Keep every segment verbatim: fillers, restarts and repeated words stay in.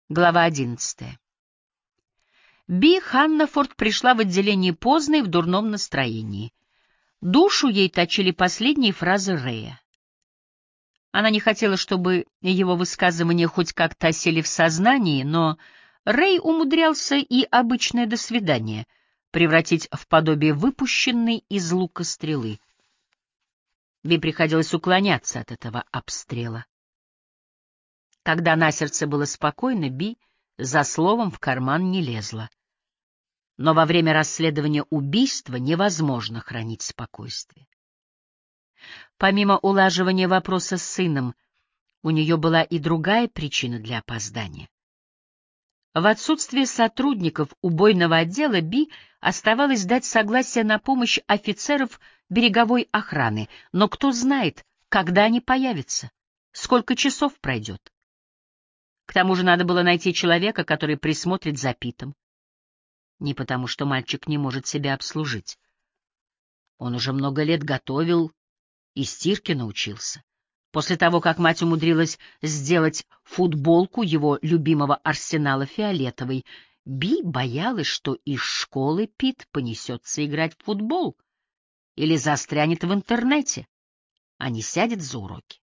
Глава одиннадцатая. Би Ханнафорд пришла в отделение поздно и в дурном настроении. Душу ей точили последние фразы Рэя. Она не хотела, чтобы его высказывания хоть как-то осели в сознании, но Рэй умудрялся и обычное «до свидания» превратить в подобие выпущенной из лука стрелы. Би приходилось уклоняться от этого обстрела. Когда на сердце было спокойно, Би за словом в карман не лезла. Но во время расследования убийства невозможно хранить спокойствие. Помимо улаживания вопроса с сыном, у нее была и другая причина для опоздания. В отсутствие сотрудников убойного отдела Би оставалось дать согласие на помощь офицеров береговой охраны, но кто знает, когда они появятся, сколько часов пройдет. К тому же надо было найти человека, который присмотрит за Питом. Не потому, что мальчик не может себя обслужить. Он уже много лет готовил и стирке научился. После того, как мать умудрилась сделать футболку его любимого Арсенала фиолетовой, Би боялась, что из школы Пит понесется играть в футбол или застрянет в интернете, а не сядет за уроки.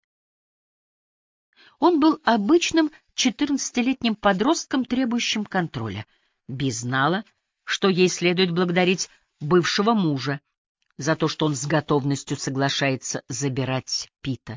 Он был обычным четырнадцатилетним подростком, требующим контроля. Би знала, что ей следует благодарить бывшего мужа за то, что он с готовностью соглашается забирать Пита.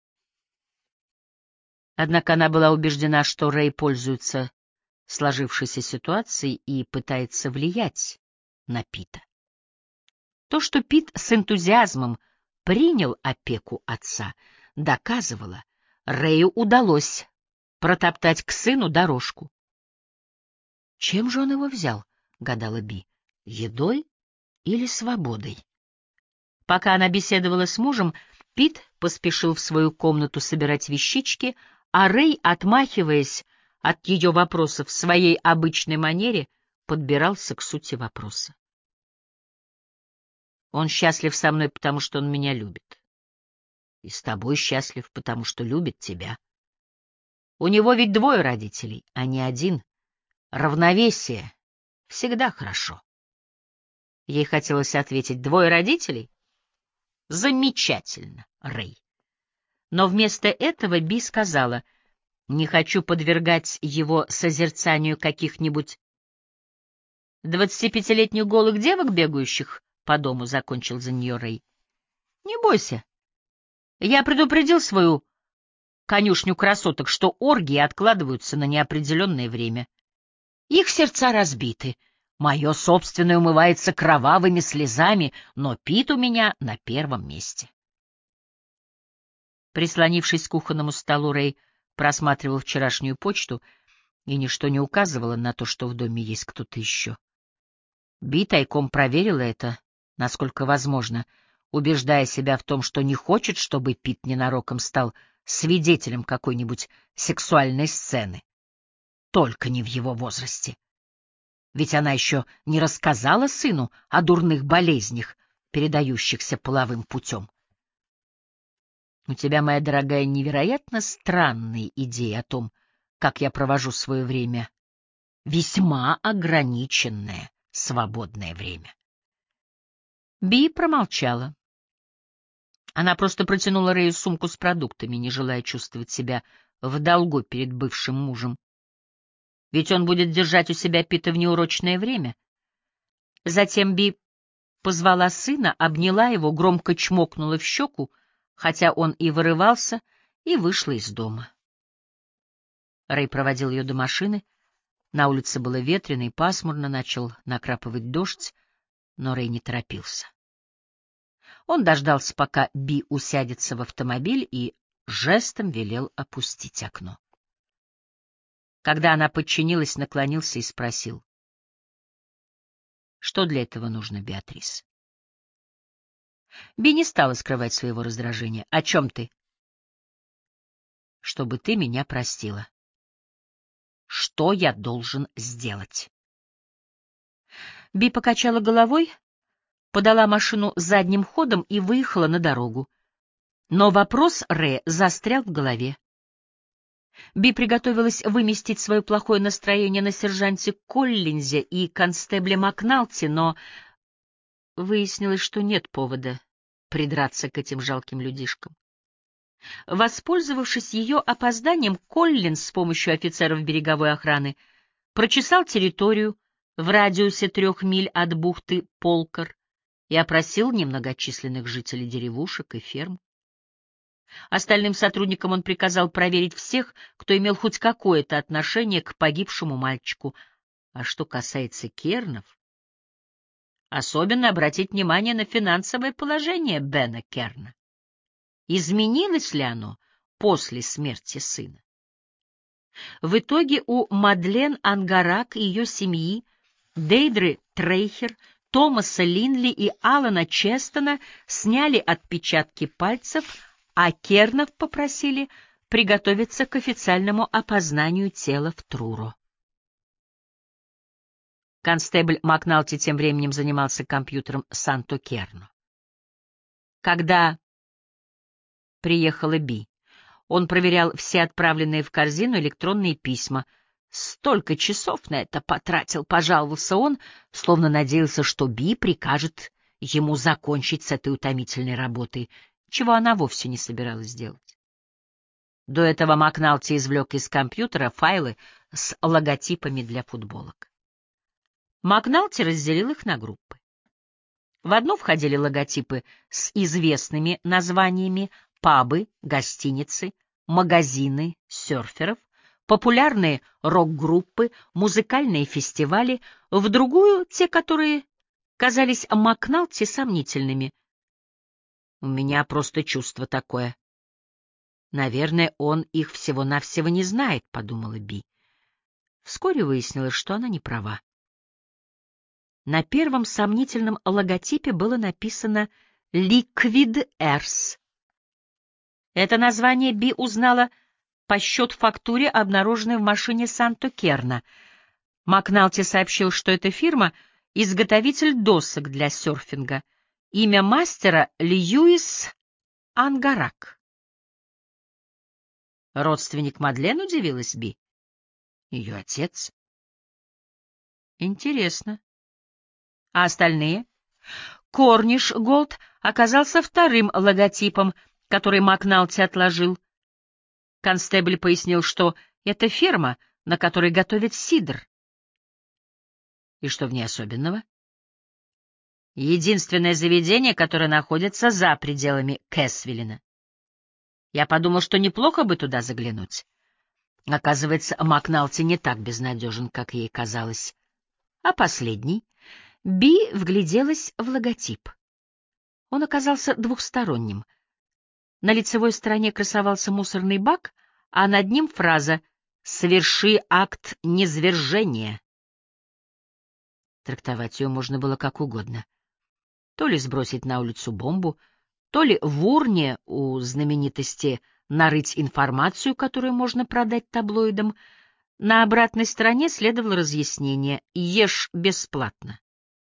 Однако она была убеждена, что Рэй пользуется сложившейся ситуацией и пытается влиять на Пита. То, что Пит с энтузиазмом принял опеку отца, доказывало, Рэю удалось протоптать к сыну дорожку. Чем же он его взял, гадала Би, едой или свободой? Пока она беседовала с мужем, Пит поспешил в свою комнату собирать вещички, а Рэй, отмахиваясь от ее вопросов в своей обычной манере, подбирался к сути вопроса. Он счастлив со мной, потому что он меня любит. И с тобой счастлив, потому что любит тебя. У него ведь двое родителей, а не один. Равновесие всегда хорошо. Ей хотелось ответить: двое родителей? Замечательно, Рэй. Но вместо этого Би сказала: не хочу подвергать его созерцанию каких-нибудь двадцатипятилетних голых девок, бегающих по дому, закончил за нее Рэй. Не бойся. Я предупредил свою конюшню красоток, что оргии откладываются на неопределенное время. Их сердца разбиты. Мое собственное умывается кровавыми слезами, но Пит у меня на первом месте. Прислонившись к кухонному столу, Рэй просматривал вчерашнюю почту, и ничто не указывало на то, что в доме есть кто-то еще. Би тайком проверила это, насколько возможно, убеждая себя в том, что не хочет, чтобы Пит ненароком стал свидетелем какой-нибудь сексуальной сцены. Только не в его возрасте. Ведь она еще не рассказала сыну о дурных болезнях, передающихся половым путем. У тебя, моя дорогая, невероятно странные идеи о том, как я провожу свое время. Весьма ограниченное свободное время. Би промолчала. Она просто протянула Рэю сумку с продуктами, не желая чувствовать себя в долгу перед бывшим мужем. Ведь он будет держать у себя Пита в неурочное время. Затем Би позвала сына, обняла его, громко чмокнула в щеку, хотя он и вырывался, и вышла из дома. Рэй проводил ее до машины. На улице было ветрено и пасмурно, начал накрапывать дождь, но Рэй не торопился. Он дождался, пока Би усядется в автомобиль, и жестом велел опустить окно. Когда она подчинилась, наклонился и спросил: «Что для этого нужно, Беатрис?» Би не стала скрывать своего раздражения. «О чем ты?» «Чтобы ты меня простила». «Что я должен сделать?» Би покачала головой, подала машину задним ходом и выехала на дорогу. Но вопрос Рэ застрял в голове. Би приготовилась выместить свое плохое настроение на сержанте Коллинзе и констебле Макналти, но выяснилось, что нет повода придраться к этим жалким людишкам. Воспользовавшись ее опозданием, Коллинз с помощью офицеров береговой охраны прочесал территорию в радиусе трех миль от бухты Полкар и опросил немногочисленных жителей деревушек и ферм. Остальным сотрудникам он приказал проверить всех, кто имел хоть какое-то отношение к погибшему мальчику. А что касается Кернов, особенно обратить внимание на финансовое положение Бена Керна. Изменилось ли оно после смерти сына? В итоге у Мадлен Ангарак и ее семьи, Дейдры Трейхер, Томаса Линли и Алана Честона сняли отпечатки пальцев, а Кернов попросили приготовиться к официальному опознанию тела в Труро. Констебль Макналти тем временем занимался компьютером Санто-Керно. Когда приехала Би, он проверял все отправленные в корзину электронные письма. Столько часов на это потратил, пожаловался он, словно надеялся, что Би прикажет ему закончить с этой утомительной работой, чего она вовсе не собиралась делать. До этого Макналти извлек из компьютера файлы с логотипами для футболок. Макналти разделил их на группы. В одну входили логотипы с известными названиями: пабы, гостиницы, магазины серферов, популярные рок-группы, музыкальные фестивали, в другую — те, которые казались Макналти сомнительными. «У меня просто чувство такое. Наверное, он их всего-навсего не знает», — подумала Би. Вскоре выяснилось, что она не права. На первом сомнительном логотипе было написано «Liquid Earth». Это название Би узнала по счет-фактуре, обнаруженной в машине Санто-Керно. Макналти сообщил, что эта фирма — изготовитель досок для серфинга. Имя мастера — Льюис Ангарак. Родственник Мадлен, удивилась Би. Ее отец. Интересно. А остальные? Корниш Голд оказался вторым логотипом, который Макналти отложил. Констебль пояснил, что это ферма, на которой готовят сидр. И что в ней особенного? Единственное заведение, которое находится за пределами Кэсвиллина. Я подумал, что неплохо бы туда заглянуть. Оказывается, Макналти не так безнадежен, как ей казалось. А последний? Би вгляделась в логотип. Он оказался двухсторонним. На лицевой стороне красовался мусорный бак, а над ним фраза «Соверши акт низвержения». Трактовать ее можно было как угодно. То ли сбросить на улицу бомбу, то ли в урне у знаменитости нарыть информацию, которую можно продать таблоидам. На обратной стороне следовало разъяснение «Ешь бесплатно».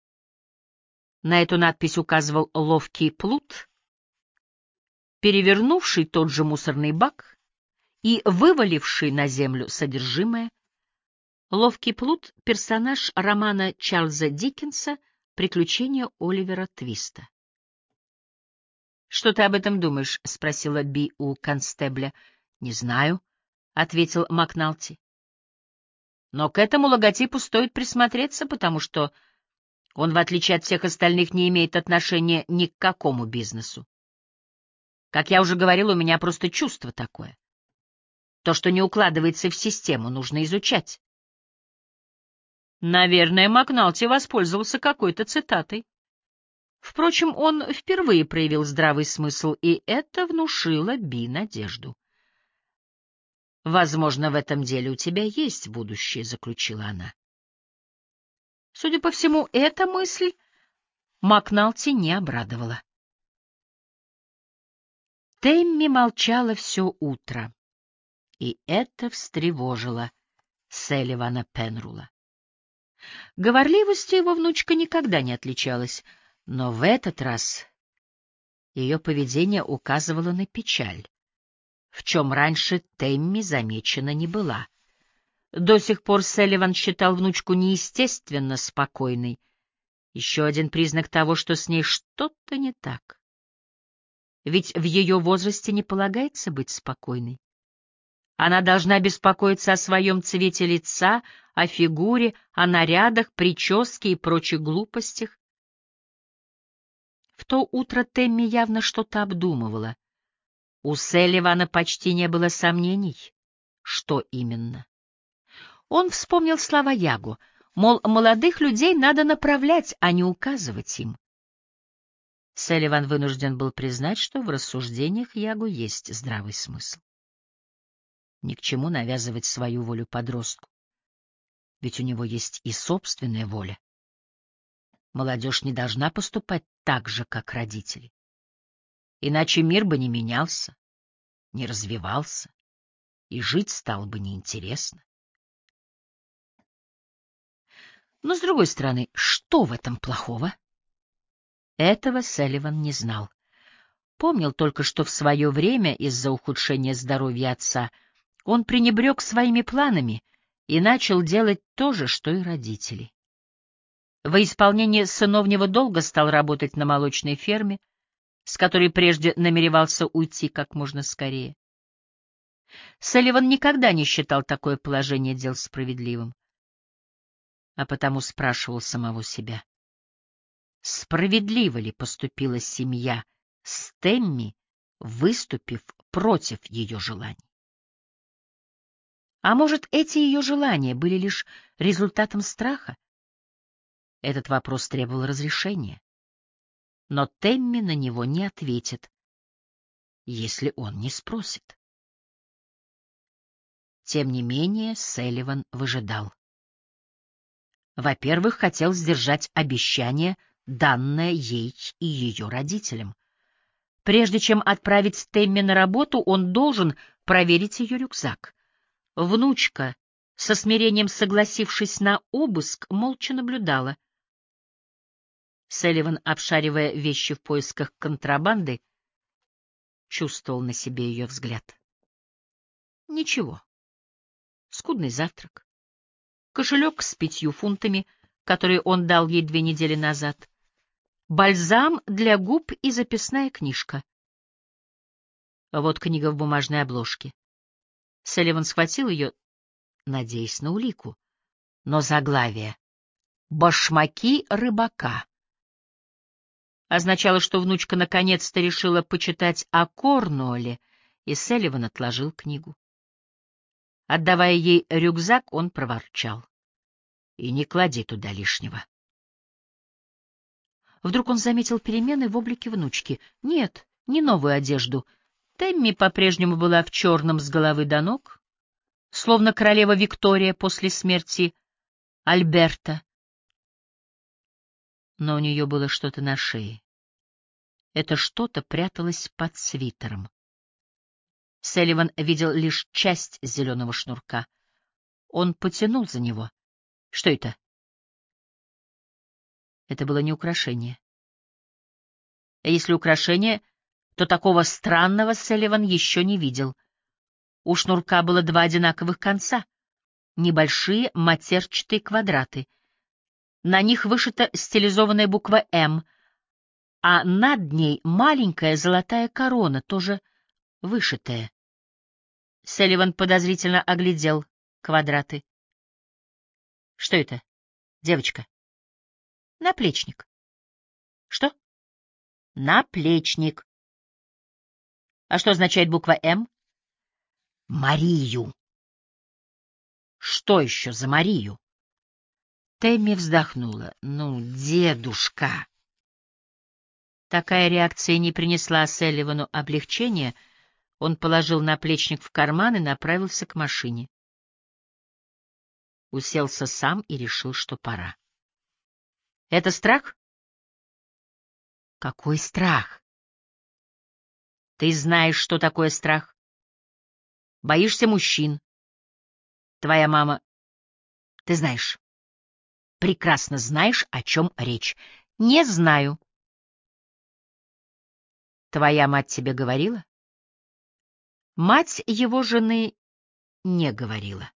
На эту надпись указывал ловкий плут, перевернувший тот же мусорный бак и вываливший на землю содержимое. Ловкий плут — персонаж романа Чарльза Диккенса «Приключения Оливера Твиста». «Что ты об этом думаешь?» — спросила Би у констебля. «Не знаю», — ответил Макналти. «Но к этому логотипу стоит присмотреться, потому что он, в отличие от всех остальных, не имеет отношения ни к какому бизнесу. Как я уже говорил, у меня просто чувство такое. То, что не укладывается в систему, нужно изучать». Наверное, Макналти воспользовался какой-то цитатой. Впрочем, он впервые проявил здравый смысл, и это внушило Би надежду. «Возможно, в этом деле у тебя есть будущее», — заключила она. Судя по всему, эта мысль Макналти не обрадовала. Тэмми молчала все утро, и это встревожило Селливана Пенрула. Говорливостью его внучка никогда не отличалась, но в этот раз ее поведение указывало на печаль. в чем раньше Тэмми замечена не была. До сих пор Селливан считал внучку неестественно спокойной. Еще один признак того, что с ней что-то не так. Ведь в ее возрасте не полагается быть спокойной. Она должна беспокоиться о своем цвете лица, о фигуре, о нарядах, прическе и прочих глупостях. В то утро Тэмми явно что-то обдумывала. У Селливана почти не было сомнений, что именно. Он вспомнил слова Ягу, мол, молодых людей надо направлять, а не указывать им. Селливан вынужден был признать, что в рассуждениях Ягу есть здравый смысл. Ни к чему навязывать свою волю подростку, ведь у него есть и собственная воля. Молодежь не должна поступать так же, как родители. Иначе мир бы не менялся, не развивался, и жить стало бы неинтересно. Но, с другой стороны, что в этом плохого? Этого Селливан не знал. Помнил только, что в свое время из-за ухудшения здоровья отца он пренебрег своими планами и начал делать то же, что и родители. Во исполнение сыновнего долга стал работать на молочной ферме, с которой прежде намеревался уйти как можно скорее. Салливан никогда не считал такое положение дел справедливым, а потому спрашивал самого себя, справедливо ли поступила семья с Тэмми, выступив против ее желаний. А может, эти ее желания были лишь результатом страха? Этот вопрос требовал разрешения. Но Тэмми на него не ответит, если он не спросит. Тем не менее, Салливан выжидал. Во-первых, хотел сдержать обещание, данное ей и ее родителям. Прежде чем отправить Тэмми на работу, он должен проверить ее рюкзак. Внучка, со смирением согласившись на обыск, молча наблюдала. Салливан, обшаривая вещи в поисках контрабанды, чувствовал на себе ее взгляд. Ничего. Скудный завтрак. Кошелек с пятью фунтами, который он дал ей две недели назад. Бальзам для губ и записная книжка. Вот книга в бумажной обложке. Салливан схватил ее, надеясь на улику. Но заглавие «Башмаки рыбака» означало, что внучка наконец-то решила почитать о Корнуолле, и Салливан отложил книгу. Отдавая ей рюкзак, он проворчал: «И не клади туда лишнего». Вдруг он заметил перемены в облике внучки. Нет, не новую одежду. Тэмми по-прежнему была в черном с головы до ног, словно королева Виктория после смерти Альберта. Но у нее было что-то на шее. Это что-то пряталось под свитером. Салливан видел лишь часть зеленого шнурка. Он потянул за него. Что это? Это было не украшение. А если украшение, то такого странного Салливан еще не видел. У шнурка было два одинаковых конца, небольшие матерчатые квадраты. На них вышита стилизованная буква «М», а над ней маленькая золотая корона, тоже вышитая. Салливан подозрительно оглядел квадраты. Что это, девочка? Наплечник. Что? Наплечник. А что означает буква «М»? Марию. Что еще за Марию? Тэмми вздохнула. Ну, дедушка. Такая реакция не принесла Салливану облегчения. Он положил наплечник в карман и направился к машине. Уселся сам и решил, что пора. Это страх? Какой страх? Ты знаешь, что такое страх. Боишься мужчин. Твоя мама... Ты знаешь. Прекрасно знаешь, о чем речь. Не знаю. Твоя мать тебе говорила? Мать его жены не говорила.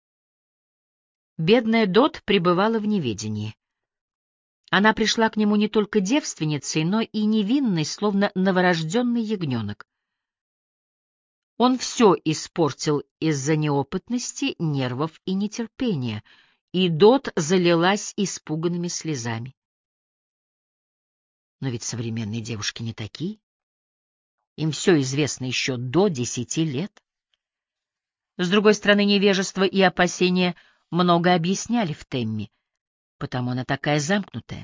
Бедная Дот пребывала в неведении. Она пришла к нему не только девственницей, но и невинной, словно новорожденный ягненок. Он все испортил из-за неопытности, нервов и нетерпения, и Дот залилась испуганными слезами. Но ведь современные девушки не такие. Им все известно еще до десяти лет. С другой стороны, невежество и опасения много объясняли в Темми, потому она такая замкнутая.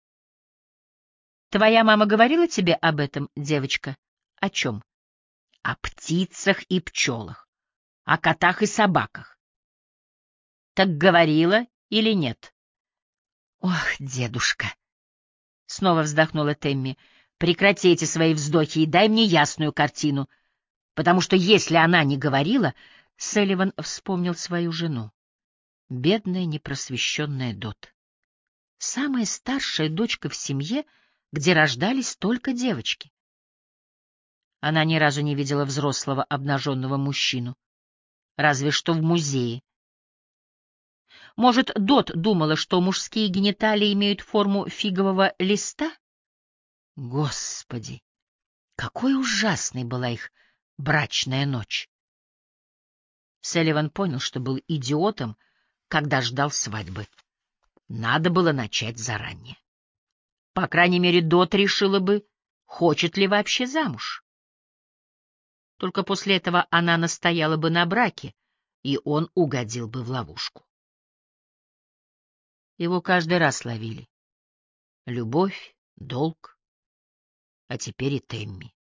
Твоя мама говорила тебе об этом, девочка? О чем? О птицах и пчелах, о котах и собаках. Так говорила или нет? Ох, дедушка! Снова вздохнула Темми. Прекрати эти свои вздохи и дай мне ясную картину, потому что если она не говорила... Селливан вспомнил свою жену. Бедная, непросвещенная Дот. Самая старшая дочка в семье, где рождались только девочки. Она ни разу не видела взрослого обнаженного мужчину, разве что в музее. Может, Дот думала, что мужские гениталии имеют форму фигового листа? Господи, какой ужасной была их брачная ночь! Селливан понял, что был идиотом, когда ждал свадьбы. Надо было начать заранее. По крайней мере, Дот решила бы, хочет ли вообще замуж. Только после этого она настояла бы на браке, и он угодил бы в ловушку. Его каждый раз ловили. Любовь, долг, а теперь и Темми.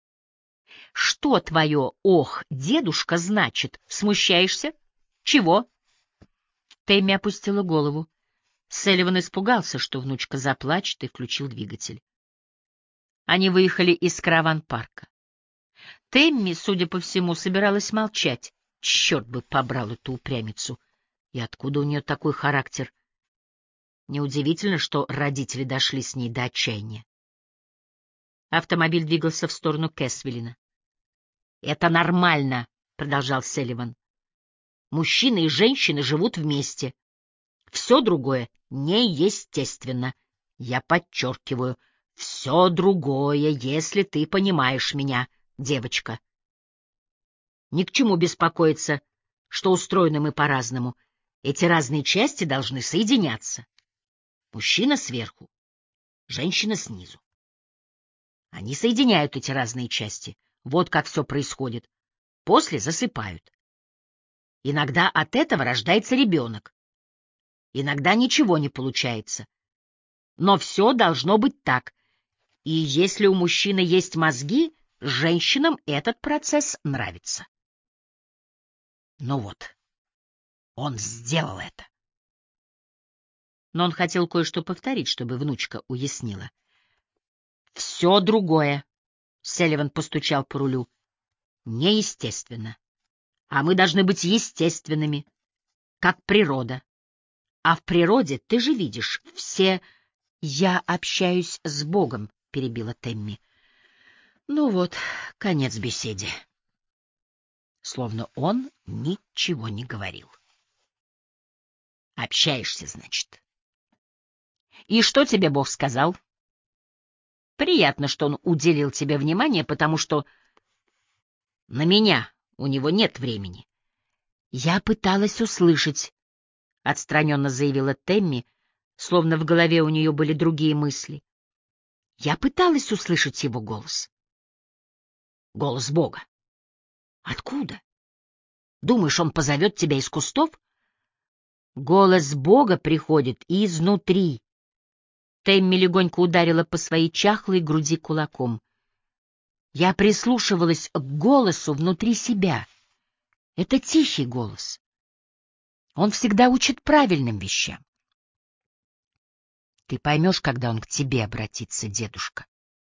Что твое «ох, дедушка» значит? Смущаешься? Чего? Темми опустила голову. Селливан испугался, что внучка заплачет, и включил двигатель. Они выехали из караван-парка. Темми, судя по всему, собиралась молчать. Черт бы побрал эту упрямицу. И откуда у нее такой характер? Неудивительно, что родители дошли с ней до отчаяния. Автомобиль двигался в сторону Кэсвиллина. «Это нормально», — продолжал Селливан. «Мужчины и женщины живут вместе. Все другое неестественно. Я подчеркиваю, все другое, если ты понимаешь меня, девочка. Ни к чему беспокоиться, что устроены мы по-разному. Эти разные части должны соединяться. Мужчина сверху, женщина снизу. Они соединяют эти разные части. Вот как все происходит. После засыпают. Иногда от этого рождается ребенок. Иногда ничего не получается. Но все должно быть так. И если у мужчины есть мозги, женщинам этот процесс нравится. Ну вот, он сделал это. Но он хотел кое-что повторить, чтобы внучка уяснила. Все другое, — Селливан постучал по рулю, — неестественно. А мы должны быть естественными, как природа. А в природе, ты же видишь, все... Я общаюсь с Богом, — перебила Темми. Ну вот, конец беседе. Словно он ничего не говорил. Общаешься, значит. И что тебе Бог сказал? Приятно, что он уделил тебе внимание, потому что на меня у него нет времени. Я пыталась услышать, — отстраненно заявила Темми, словно в голове у нее были другие мысли. Я пыталась услышать его голос. Голос Бога. Откуда? Думаешь, он позовет тебя из кустов? Голос Бога приходит изнутри. Темми легонько ударила по своей чахлой груди кулаком. Я прислушивалась к голосу внутри себя. Это тихий голос. Он всегда учит правильным вещам. Ты поймешь, когда он к тебе обратится, дедушка.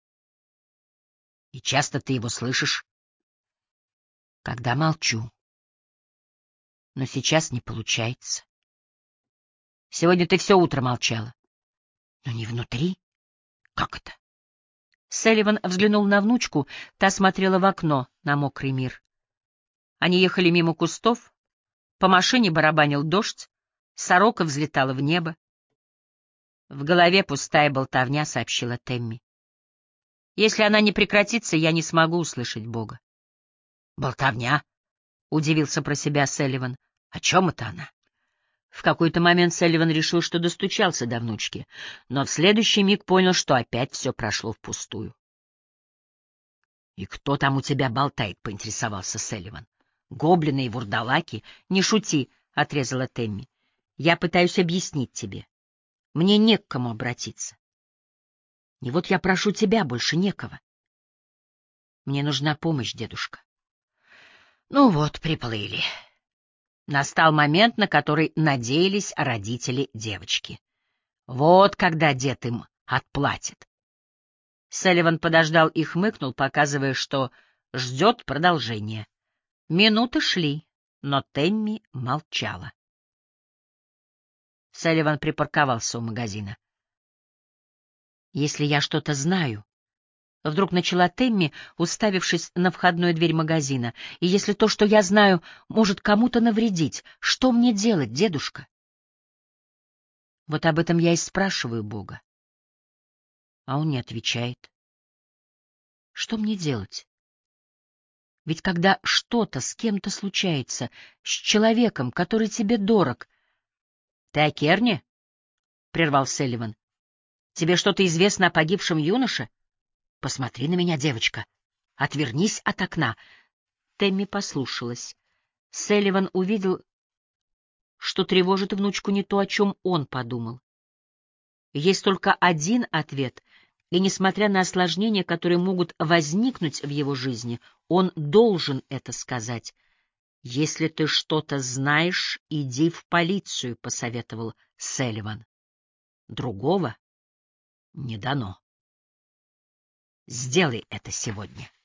И часто ты его слышишь? Когда молчу. Но сейчас не получается. Сегодня ты все утро молчала. Но не внутри. Как это? Селливан взглянул на внучку, та смотрела в окно, на мокрый мир. Они ехали мимо кустов, по машине барабанил дождь, сорока взлетала в небо. В голове пустая болтовня, сообщила Тэмми. Если она не прекратится, я не смогу услышать Бога. Болтовня? Удивился про себя Селливан. О чем это она? В какой-то момент Селливан решил, что достучался до внучки, но в следующий миг понял, что опять все прошло впустую. — И кто там у тебя болтает? — поинтересовался Селливан. — Гоблины и вурдалаки? Не шути, — отрезала Тэмми. — Я пытаюсь объяснить тебе. Мне не к кому обратиться. И вот я прошу тебя, больше некого. Мне нужна помощь, дедушка. Ну вот, приплыли. Настал момент, на который надеялись родители девочки. Вот когда дед им отплатит. Селливан подождал и хмыкнул, показывая, что ждет продолжения. Минуты шли, но Тэмми молчала. Селливан припарковался у магазина. «Если я что-то знаю...» Вдруг начала Тэмми, уставившись на входную дверь магазина. «И если то, что я знаю, может кому-то навредить, что мне делать, дедушка?» Вот об этом я и спрашиваю Бога. А он не отвечает. Что мне делать? Ведь когда что-то с кем-то случается, с человеком, который тебе дорог... — Ты о Керне? — прервал Селливан. — Тебе что-то известно о погибшем юноше? Посмотри на меня, девочка. Отвернись от окна. Тэмми послушалась. Селливан увидел, что тревожит внучку не то, о чем он подумал. Есть только один ответ, и, несмотря на осложнения, которые могут возникнуть в его жизни, он должен это сказать. «Если ты что-то знаешь, иди в полицию», — посоветовал Селливан. Другого не дано. Сделай это сегодня.